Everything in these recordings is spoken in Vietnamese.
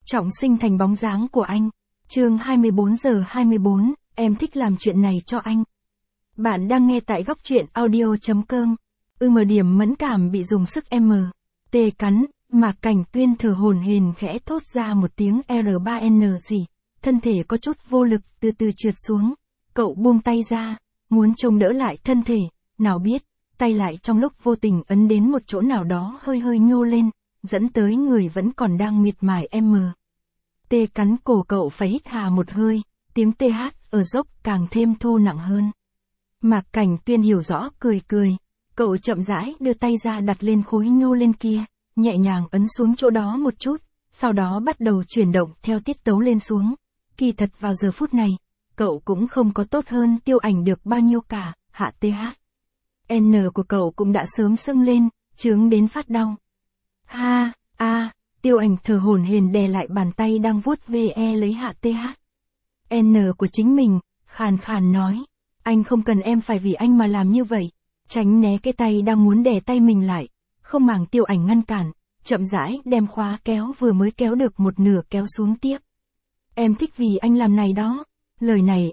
trọng sinh thành bóng dáng của anh. Chương 24:24, em thích làm chuyện này cho anh. Bạn đang nghe tại góc truyện audio.com. Điểm mẫn cảm bị dùng sức M.T. cắn, Mạc Cảnh Tuyên thở hổn hển khẽ thốt ra một tiếng R3N gì. Thân thể có chút vô lực từ từ trượt xuống. Cậu buông tay ra, muốn trông đỡ lại thân thể, nào biết, tay lại trong lúc vô tình ấn đến một chỗ nào đó hơi hơi nhô lên, dẫn tới người vẫn còn đang miệt mài M.T. cắn cổ cậu phải hít hà một hơi, tiếng TH ở dốc càng thêm thô nặng hơn. Mạc Cảnh Tuyên hiểu rõ cười cười, cậu chậm rãi đưa tay ra đặt lên khối nhô lên kia, nhẹ nhàng ấn xuống chỗ đó một chút, sau đó bắt đầu chuyển động theo tiết tấu lên xuống. Kỳ thật vào giờ phút này, cậu cũng không có tốt hơn Tiêu Ảnh được bao nhiêu cả, hạ TH. N của cậu cũng đã sớm sưng lên, chướng đến phát đau. Ha, Tiêu Ảnh thở hổn hển đè lại bàn tay đang vuốt ve lấy hạ TH. N của chính mình, khàn khàn nói, anh không cần em phải vì anh mà làm như vậy. Tránh né cái tay đang muốn đè tay mình lại, không màng Tiêu Ảnh ngăn cản, chậm rãi đem khóa kéo vừa mới kéo được một nửa kéo xuống tiếp. Em thích vì anh làm này đó. Lời này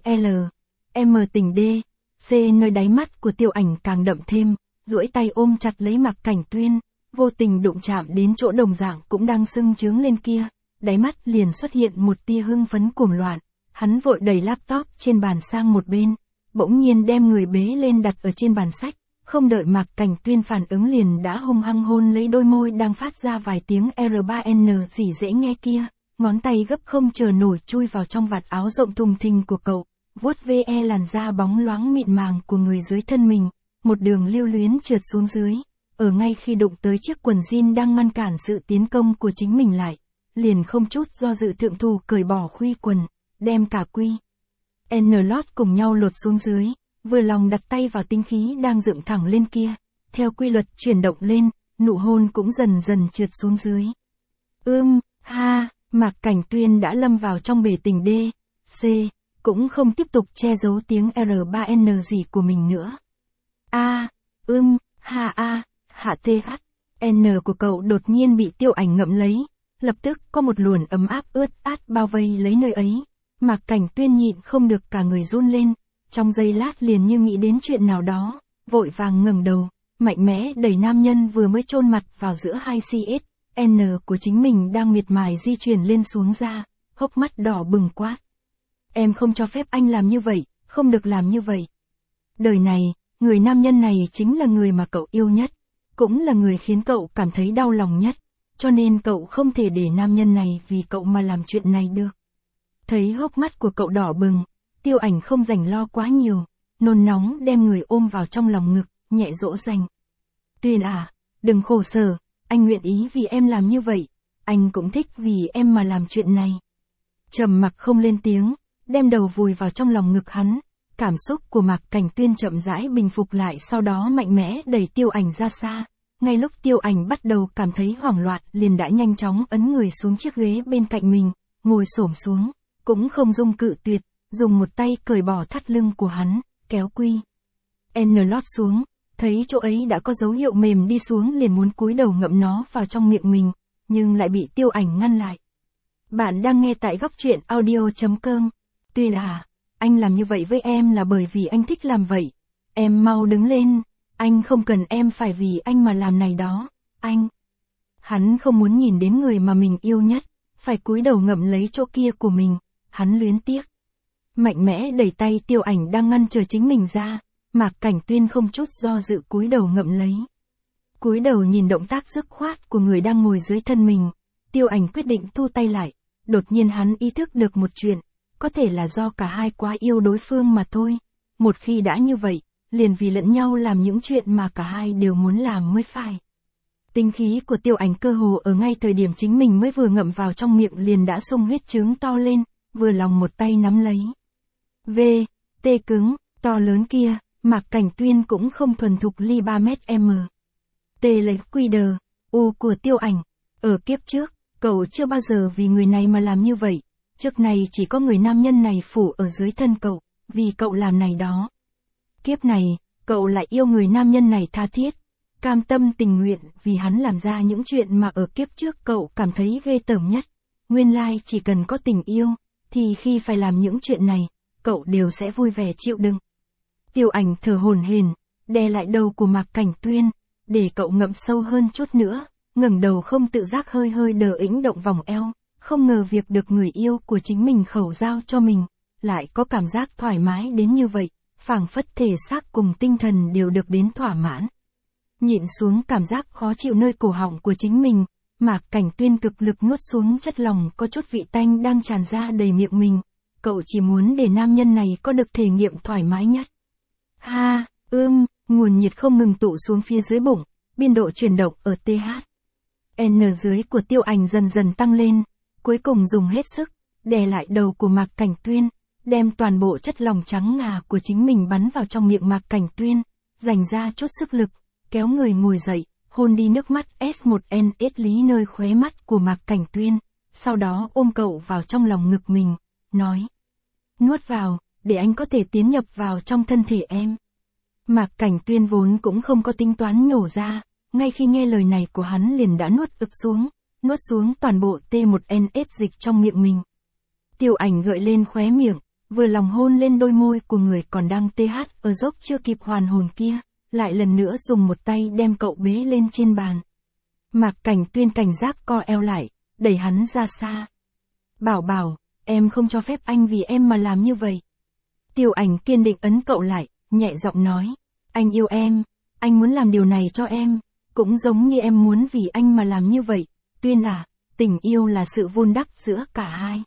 M tình D, C nơi đáy mắt của Tiêu Ảnh càng đậm thêm, duỗi tay ôm chặt lấy Mạc Cảnh Tuyên, vô tình đụng chạm đến chỗ đồng dạng cũng đang sưng chướng lên kia, đáy mắt liền xuất hiện một tia hưng phấn cuồng loạn, hắn vội đẩy laptop trên bàn sang một bên, bỗng nhiên đem người bế lên đặt ở trên bàn sách, không đợi Mạc Cảnh Tuyên phản ứng liền đã hung hăng hôn lấy đôi môi đang phát ra vài tiếng R3N gì dễ nghe kia. Ngón tay gấp không chờ nổi chui vào trong vạt áo rộng thùng thình của cậu, vuốt ve làn da bóng loáng mịn màng của người dưới thân mình, một đường lưu luyến trượt xuống dưới, ở ngay khi đụng tới chiếc quần jean đang ngăn cản sự tiến công của chính mình lại, liền không chút do dự thượng thủ cởi bỏ khuy quần, đem cả quy N lót cùng nhau lột xuống dưới, vừa lòng đặt tay vào tinh khí đang dựng thẳng lên kia, theo quy luật chuyển động lên, nụ hôn cũng dần dần trượt xuống dưới. Mạc Cảnh Tuyên đã lâm vào trong bể tình D, C, cũng không tiếp tục che giấu tiếng R3N gì của mình nữa. Hạ TH, N của cậu đột nhiên bị Tiêu Ảnh ngậm lấy, lập tức có một luồng ấm áp ướt át bao vây lấy nơi ấy. Mạc Cảnh Tuyên nhịn không được cả người run lên, trong giây lát liền như nghĩ đến chuyện nào đó, vội vàng ngẩng đầu, mạnh mẽ đẩy nam nhân vừa mới chôn mặt vào giữa hai CS. N của chính mình đang miệt mài di chuyển lên xuống ra, hốc mắt đỏ bừng quát. Em không cho phép anh làm như vậy, không được làm như vậy. Đời này, người nam nhân này chính là người mà cậu yêu nhất, cũng là người khiến cậu cảm thấy đau lòng nhất, cho nên cậu không thể để nam nhân này vì cậu mà làm chuyện này được. Thấy hốc mắt của cậu đỏ bừng, Tiêu Ảnh không rảnh lo quá nhiều, nôn nóng đem người ôm vào trong lòng ngực, nhẹ dỗ dành. Tuyên đừng khổ sở. Anh nguyện ý vì em làm như vậy, anh cũng thích vì em mà làm chuyện này. Trầm mặc không lên tiếng, đem đầu vùi vào trong lòng ngực hắn, cảm xúc của Mạc Cảnh Tuyên chậm rãi bình phục lại, sau đó mạnh mẽ đẩy Tiêu Ảnh ra xa. Ngay lúc Tiêu Ảnh bắt đầu cảm thấy hoảng loạn liền đã nhanh chóng ấn người xuống chiếc ghế bên cạnh mình, ngồi xổm xuống, cũng không dung cự tuyệt, dùng một tay cởi bỏ thắt lưng của hắn, kéo quy N lót xuống. Thấy chỗ ấy đã có dấu hiệu mềm đi xuống liền muốn cúi đầu ngậm nó vào trong miệng mình, nhưng lại bị Tiêu Ảnh ngăn lại. Bạn đang nghe tại góc truyện audio.com. Tuyên anh làm như vậy với em là bởi vì anh thích làm vậy. Em mau đứng lên, anh không cần em phải vì anh mà làm này đó, anh. Hắn không muốn nhìn đến người mà mình yêu nhất, phải cúi đầu ngậm lấy chỗ kia của mình, hắn luyến tiếc. Mạnh mẽ đẩy tay Tiêu Ảnh đang ngăn chờ chính mình ra. Mạc Cảnh Tuyên không chút do dự cúi đầu ngậm lấy. Cúi đầu nhìn động tác dứt khoát của người đang ngồi dưới thân mình, Tiêu Ảnh quyết định thu tay lại, đột nhiên hắn ý thức được một chuyện, có thể là do cả hai quá yêu đối phương mà thôi. Một khi đã như vậy, liền vì lẫn nhau làm những chuyện mà cả hai đều muốn làm mới phải. Tinh khí của Tiêu Ảnh cơ hồ ở ngay thời điểm chính mình mới vừa ngậm vào trong miệng liền đã xung huyết trướng to lên, vừa lòng một tay nắm lấy. T cứng, to lớn kia. Mạc Cảnh Tuyên cũng không thuần thục ly 3 mét T lấy quy đờ, U của Tiêu Ảnh. Ở kiếp trước, cậu chưa bao giờ vì người này mà làm như vậy. Trước này chỉ có người nam nhân này phủ ở dưới thân cậu, vì cậu làm này đó. Kiếp này, cậu lại yêu người nam nhân này tha thiết, cam tâm tình nguyện vì hắn làm ra những chuyện mà ở kiếp trước cậu cảm thấy ghê tởm nhất. nguyên lai chỉ cần có tình yêu, thì khi phải làm những chuyện này, cậu đều sẽ vui vẻ chịu đựng. Tiêu Ảnh thở hổn hển, đè lại đầu của Mạc Cảnh Tuyên, để cậu ngậm sâu hơn chút nữa, ngẩng đầu không tự giác hơi hơi đờ ĩnh động vòng eo, không ngờ việc được người yêu của chính mình khẩu giao cho mình, lại có cảm giác thoải mái đến như vậy, phảng phất thể xác cùng tinh thần đều được đến thỏa mãn. Nhịn xuống cảm giác khó chịu nơi cổ họng của chính mình, Mạc Cảnh Tuyên cực lực nuốt xuống chất lòng có chút vị tanh đang tràn ra đầy miệng mình, cậu chỉ muốn để nam nhân này có được thể nghiệm thoải mái nhất. Ha, nguồn nhiệt không ngừng tụ xuống phía dưới bụng, biên độ chuyển động ở TH. N dưới của Tiêu Ảnh dần dần tăng lên, cuối cùng dùng hết sức, đè lại đầu của Mạc Cảnh Tuyên, đem toàn bộ chất lòng trắng ngà của chính mình bắn vào trong miệng Mạc Cảnh Tuyên, dành ra chút sức lực, kéo người ngồi dậy, hôn đi nước mắt S1NS lý nơi khóe mắt của Mạc Cảnh Tuyên, sau đó ôm cậu vào trong lòng ngực mình, nói: nuốt vào, để anh có thể tiến nhập vào trong thân thể em. Mạc Cảnh Tuyên vốn cũng không có tính toán nhổ ra, ngay khi nghe lời này của hắn liền đã nuốt xuống toàn bộ T1NS dịch trong miệng mình. Tiêu Ảnh gợi lên khóe miệng, vừa lòng hôn lên đôi môi của người còn đang TH ở dốc chưa kịp hoàn hồn kia, lại lần nữa dùng một tay đem cậu bế lên trên bàn. Mạc Cảnh Tuyên cảnh giác co eo lại, đẩy hắn ra xa. Bảo, em không cho phép anh vì em mà làm như vậy. Tiêu Ảnh kiên định ấn cậu lại, nhẹ giọng nói: anh yêu em, anh muốn làm điều này cho em, cũng giống như em muốn vì anh mà làm như vậy. Tuyên à, tình yêu là sự vun đắp giữa cả hai.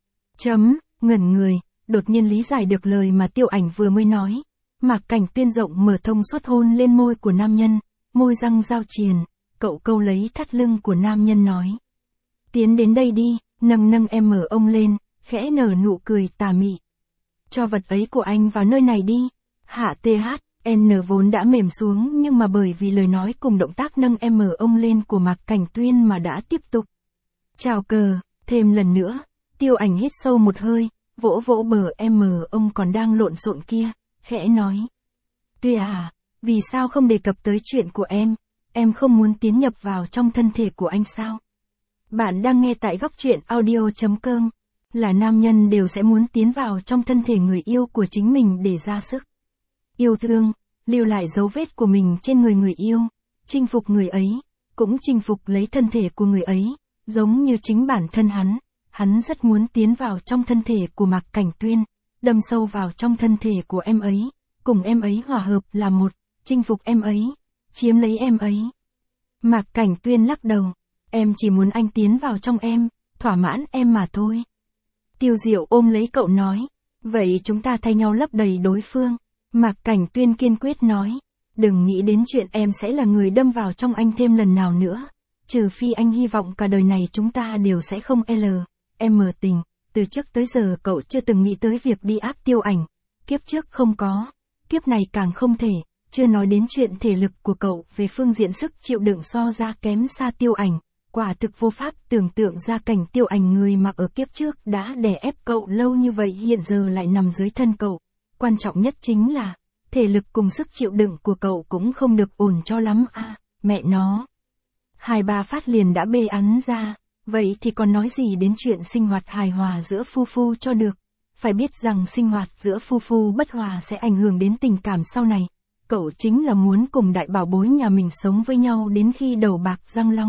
Ngẩn người, đột nhiên lý giải được lời mà Tiêu Ảnh vừa mới nói. Mạc Cảnh Tuyên rộng mở thông suốt hôn lên môi của nam nhân, môi răng giao triền, cậu câu lấy thắt lưng của nam nhân nói: tiến đến đây đi, nâng em mở ông lên, khẽ nở nụ cười tà mị. Cho vật ấy của anh vào nơi này đi. Hạ TH, N vốn đã mềm xuống nhưng mà bởi vì lời nói cùng động tác nâng em mở ông lên của Mạc Cảnh Tuyên mà đã tiếp tục. Chào cờ, thêm lần nữa, Tiêu Ảnh hít sâu một hơi, vỗ bờ em mở ông còn đang lộn xộn kia, khẽ nói: Tuyên à, vì sao không đề cập tới chuyện của em không muốn tiến nhập vào trong thân thể của anh sao? Bạn đang nghe tại góc truyện audio.com, là nam nhân đều sẽ muốn tiến vào trong thân thể người yêu của chính mình để ra sức yêu thương, lưu lại dấu vết của mình trên người người yêu, chinh phục người ấy, cũng chinh phục lấy thân thể của người ấy, giống như chính bản thân hắn rất muốn tiến vào trong thân thể của Mạc Cảnh Tuyên, đâm sâu vào trong thân thể của em ấy, cùng em ấy hòa hợp là một, chinh phục em ấy, chiếm lấy em ấy. Mạc Cảnh Tuyên lắc đầu: em chỉ muốn anh tiến vào trong em, thỏa mãn em mà thôi. Tiêu Diệu ôm lấy cậu nói: vậy chúng ta thay nhau lấp đầy đối phương. Mạc Cảnh Tuyên kiên quyết nói: đừng nghĩ đến chuyện em sẽ là người đâm vào trong anh thêm lần nào nữa, trừ phi anh hy vọng cả đời này chúng ta đều sẽ không M tình. Từ trước tới giờ cậu chưa từng nghĩ tới việc đi áp Tiêu Ảnh, kiếp trước không có, kiếp này càng không thể, chưa nói đến chuyện thể lực của cậu về phương diện sức chịu đựng so ra kém xa Tiêu Ảnh. Quả thực vô pháp tưởng tượng ra cảnh Tiêu Ảnh người mà ở kiếp trước đã đè ép cậu lâu như vậy hiện giờ lại nằm dưới thân cậu. Quan trọng nhất chính là, thể lực cùng sức chịu đựng của cậu cũng không được ổn cho lắm mẹ nó. 2-3 phát liền đã bê ắn ra, vậy thì còn nói gì đến chuyện sinh hoạt hài hòa giữa phu cho được. Phải biết rằng sinh hoạt giữa phu bất hòa sẽ ảnh hưởng đến tình cảm sau này. Cậu chính là muốn cùng đại bảo bối nhà mình sống với nhau đến khi đầu bạc răng long.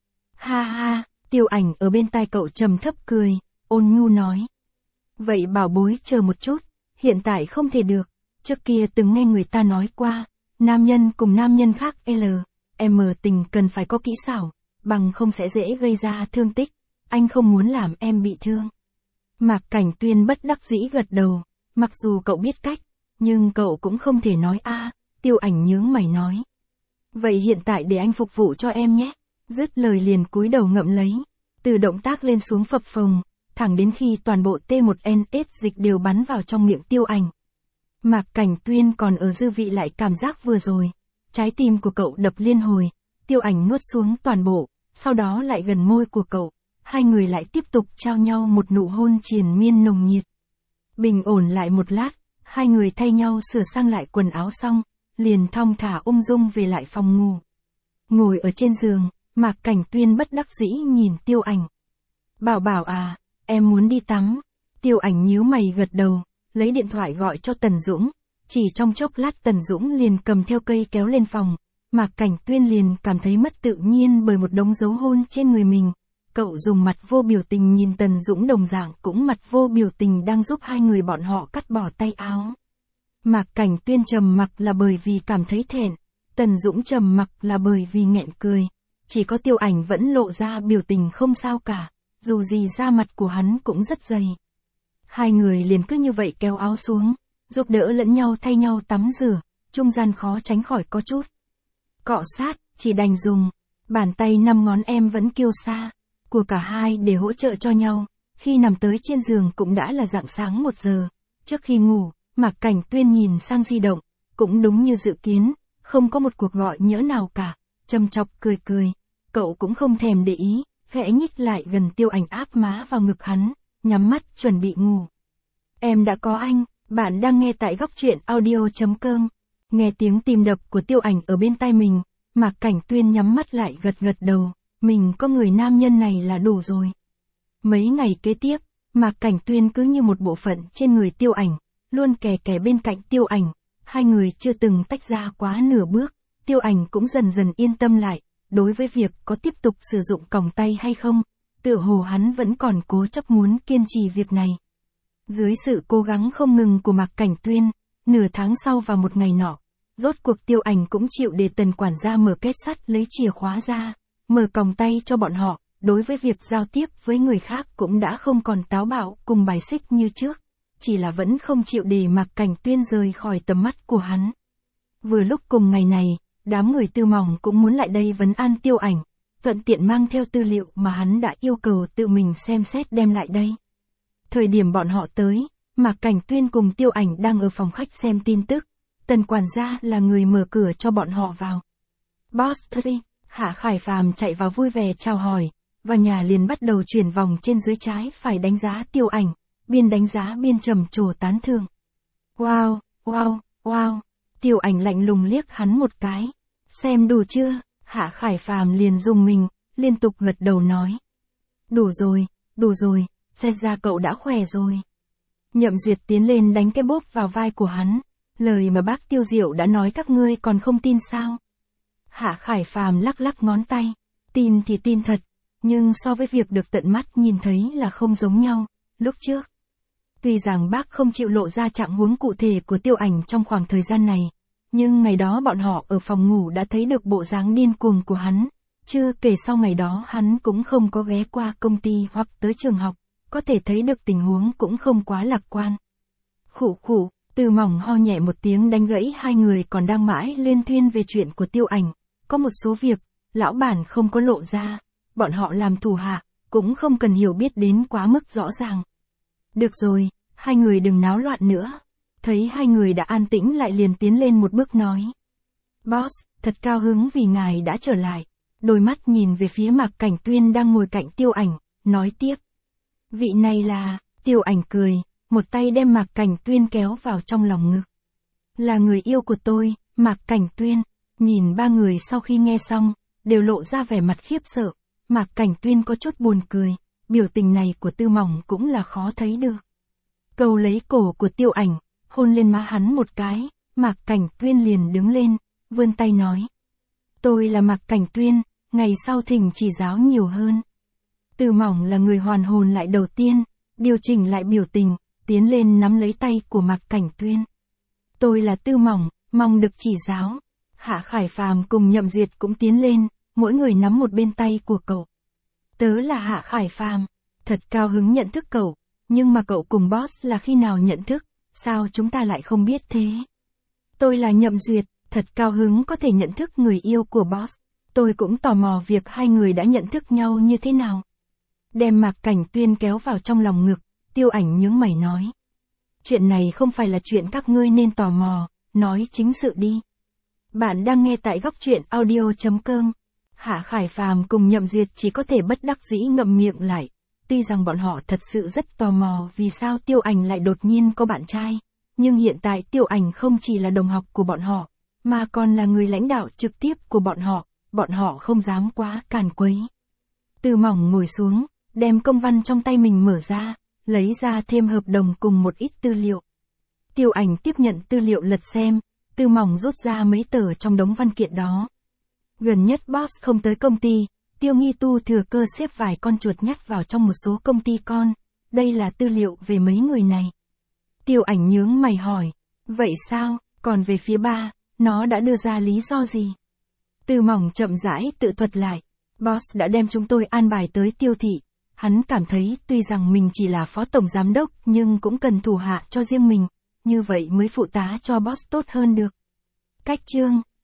Ha, Tiêu Ảnh ở bên tai cậu trầm thấp cười, ôn nhu nói: vậy bảo bối chờ một chút, hiện tại không thể được, trước kia từng nghe người ta nói qua, nam nhân cùng nam nhân khác M tình cần phải có kỹ xảo, bằng không sẽ dễ gây ra thương tích, anh không muốn làm em bị thương. Mạc Cảnh Tuyên bất đắc dĩ gật đầu, mặc dù cậu biết cách, nhưng cậu cũng không thể nói Tiêu Ảnh nhướng mày nói: vậy hiện tại để anh phục vụ cho em nhé. Dứt lời liền cúi đầu ngậm lấy, từ động tác lên xuống phập phồng, thẳng đến khi toàn bộ T1NS dịch đều bắn vào trong miệng Tiêu Ảnh. Mạc Cảnh Tuyên còn ở dư vị lại cảm giác vừa rồi, trái tim của cậu đập liên hồi, Tiêu Ảnh nuốt xuống toàn bộ, sau đó lại gần môi của cậu, hai người lại tiếp tục trao nhau một nụ hôn triền miên nồng nhiệt. Bình ổn lại một lát, hai người thay nhau sửa sang lại quần áo xong, liền thong thả ung dung về lại phòng ngủ. Ngồi ở trên giường, Mạc Cảnh Tuyên bất đắc dĩ nhìn Tiêu Ảnh. Bảo Bảo à, em muốn đi tắm. Tiêu Ảnh nhíu mày gật đầu, lấy điện thoại gọi cho Tần Dũng. Chỉ trong chốc lát Tần Dũng liền cầm theo cây kéo lên phòng. Mạc Cảnh Tuyên liền cảm thấy mất tự nhiên bởi một đống dấu hôn trên người mình. Cậu dùng mặt vô biểu tình nhìn Tần Dũng đồng dạng cũng mặt vô biểu tình đang giúp hai người bọn họ cắt bỏ tay áo. Mạc Cảnh Tuyên trầm mặc là bởi vì cảm thấy thẹn, Tần Dũng trầm mặc là bởi vì nghẹn cười. Chỉ có Tiêu Ảnh vẫn lộ ra biểu tình không sao cả, dù gì da mặt của hắn cũng rất dày. Hai người liền cứ như vậy kéo áo xuống, giúp đỡ lẫn nhau thay nhau tắm rửa, trung gian khó tránh khỏi có chút cọ sát, chỉ đành dùng bàn tay 5 ngón em vẫn kiêu sa của cả hai để hỗ trợ cho nhau. Khi nằm tới trên giường cũng đã là rạng sáng 1 giờ. Trước khi ngủ, Mạc Cảnh Tuyên nhìn sang di động, cũng đúng như dự kiến, không có một cuộc gọi nhỡ nào cả, châm chọc cười cười. Cậu cũng không thèm để ý, khẽ nhích lại gần Tiêu Ảnh áp má vào ngực hắn, nhắm mắt chuẩn bị ngủ. Em đã có anh, bạn đang nghe tại góc truyện audio.com. Nghe tiếng tim đập của Tiêu Ảnh ở bên tai mình, Mạc Cảnh Tuyên nhắm mắt lại gật gật đầu, mình có người nam nhân này là đủ rồi. Mấy ngày kế tiếp, Mạc Cảnh Tuyên cứ như một bộ phận trên người Tiêu Ảnh, luôn kè kè bên cạnh Tiêu Ảnh, hai người chưa từng tách ra quá nửa bước. Tiêu Ảnh cũng dần dần yên tâm lại, đối với việc có tiếp tục sử dụng còng tay hay không, tựa hồ hắn vẫn còn cố chấp muốn kiên trì việc này. Dưới sự cố gắng không ngừng của Mạc Cảnh Tuyên, nửa tháng sau vào một ngày nọ, rốt cuộc Tiêu Ảnh cũng chịu để Tần quản gia mở két sắt lấy chìa khóa ra, mở còng tay cho bọn họ. Đối với việc giao tiếp với người khác cũng đã không còn táo bạo cùng bài xích như trước, chỉ là vẫn không chịu để Mạc Cảnh Tuyên rời khỏi tầm mắt của hắn. Vừa lúc cùng ngày này, đám người Tư Mỏng cũng muốn lại đây vấn an Tiêu Ảnh, thuận tiện mang theo tư liệu mà hắn đã yêu cầu tự mình xem xét đem lại đây. Thời điểm bọn họ tới, Mạc Cảnh Tuyên cùng Tiêu Ảnh đang ở phòng khách xem tin tức, Tần quản gia là người mở cửa cho bọn họ vào. Boss Tree, Hạ Khải Phàm chạy vào vui vẻ chào hỏi. Và nhà liền bắt đầu chuyển vòng trên dưới trái phải đánh giá Tiêu Ảnh, biên đánh giá biên trầm trồ tán thưởng. Wow, wow, wow, Tiêu Ảnh lạnh lùng liếc hắn một cái. Xem đủ chưa? Hạ Khải Phàm liền dùng mình, liên tục gật đầu nói. Đủ rồi, xem ra cậu đã khỏe rồi. Nhậm Duyệt tiến lên đánh cái bốp vào vai của hắn. Lời mà bác Tiêu Diệu đã nói các ngươi còn không tin sao? Hạ Khải Phàm lắc lắc ngón tay. Tin thì tin thật. Nhưng so với việc được tận mắt nhìn thấy là không giống nhau, lúc trước. Tuy rằng bác không chịu lộ ra trạng huống cụ thể của Tiêu Ảnh trong khoảng thời gian này, nhưng ngày đó bọn họ ở phòng ngủ đã thấy được bộ dáng điên cuồng của hắn, chưa kể sau ngày đó hắn cũng không có ghé qua công ty hoặc tới trường học, có thể thấy được tình huống cũng không quá lạc quan. Khụ khụ, Tư Mỏng ho nhẹ một tiếng đánh gãy hai người còn đang mãi liên thuyên về chuyện của Tiêu Ảnh, có một số việc, lão bản không có lộ ra. Bọn họ làm thủ hạ, cũng không cần hiểu biết đến quá mức rõ ràng. Được rồi, hai người đừng náo loạn nữa. Thấy hai người đã an tĩnh lại liền tiến lên một bước nói. Boss, thật cao hứng vì ngài đã trở lại. Đôi mắt nhìn về phía Mạc Cảnh Tuyên đang ngồi cạnh Tiêu Ảnh, nói tiếp. Vị này là, Tiêu Ảnh cười, một tay đem Mạc Cảnh Tuyên kéo vào trong lòng ngực. Là người yêu của tôi, Mạc Cảnh Tuyên. Nhìn ba người sau khi nghe xong, đều lộ ra vẻ mặt khiếp sợ. Mạc Cảnh Tuyên có chút buồn cười, biểu tình này của Tư Mỏng cũng là khó thấy được. Câu lấy cổ của Tiêu Ảnh, hôn lên má hắn một cái, Mạc Cảnh Tuyên liền đứng lên, vươn tay nói. Tôi là Mạc Cảnh Tuyên, ngày sau thỉnh chỉ giáo nhiều hơn. Tư Mỏng là người hoàn hồn lại đầu tiên, điều chỉnh lại biểu tình, tiến lên nắm lấy tay của Mạc Cảnh Tuyên. Tôi là Tư Mỏng, mong được chỉ giáo. Hạ Khải Phàm cùng Nhậm Duyệt cũng tiến lên, mỗi người nắm một bên tay của cậu. Tớ là Hạ Khải Phàm, thật cao hứng nhận thức cậu, nhưng mà cậu cùng boss là khi nào nhận thức, sao chúng ta lại không biết thế? Tôi là Nhậm Duyệt, thật cao hứng có thể nhận thức người yêu của boss, tôi cũng tò mò việc hai người đã nhận thức nhau như thế nào. Đem Mạc Cảnh Tuyên kéo vào trong lòng ngực, Tiêu Ảnh nhướng mày nói. Chuyện này không phải là chuyện các ngươi nên tò mò, nói chính sự đi. Bạn đang nghe tại góc truyện audio.com. Hạ Khải Phàm cùng Nhậm Duyệt chỉ có thể bất đắc dĩ ngậm miệng lại. Tuy rằng bọn họ thật sự rất tò mò vì sao Tiêu Ảnh lại đột nhiên có bạn trai. Nhưng hiện tại Tiêu Ảnh không chỉ là đồng học của bọn họ, mà còn là người lãnh đạo trực tiếp của bọn họ không dám quá càn quấy. Tư Mỏng ngồi xuống, đem công văn trong tay mình mở ra, lấy ra thêm hợp đồng cùng một ít tư liệu. Tiêu Ảnh tiếp nhận tư liệu lật xem, Tư Mỏng rút ra mấy tờ trong đống văn kiện đó. Gần nhất boss không tới công ty, Tiêu Nghi Tu thừa cơ xếp vài con chuột nhắt vào trong một số công ty con, đây là tư liệu về mấy người này. Tiêu Ảnh nhướng mày hỏi, vậy sao, còn về phía ba, nó đã đưa ra lý do gì? Tư Mỏng chậm rãi tự thuật lại, boss đã đem chúng tôi an bài tới Tiêu thị, hắn cảm thấy tuy rằng mình chỉ là phó tổng giám đốc nhưng cũng cần thủ hạ cho riêng mình, như vậy mới phụ tá cho boss tốt hơn được. Cách chương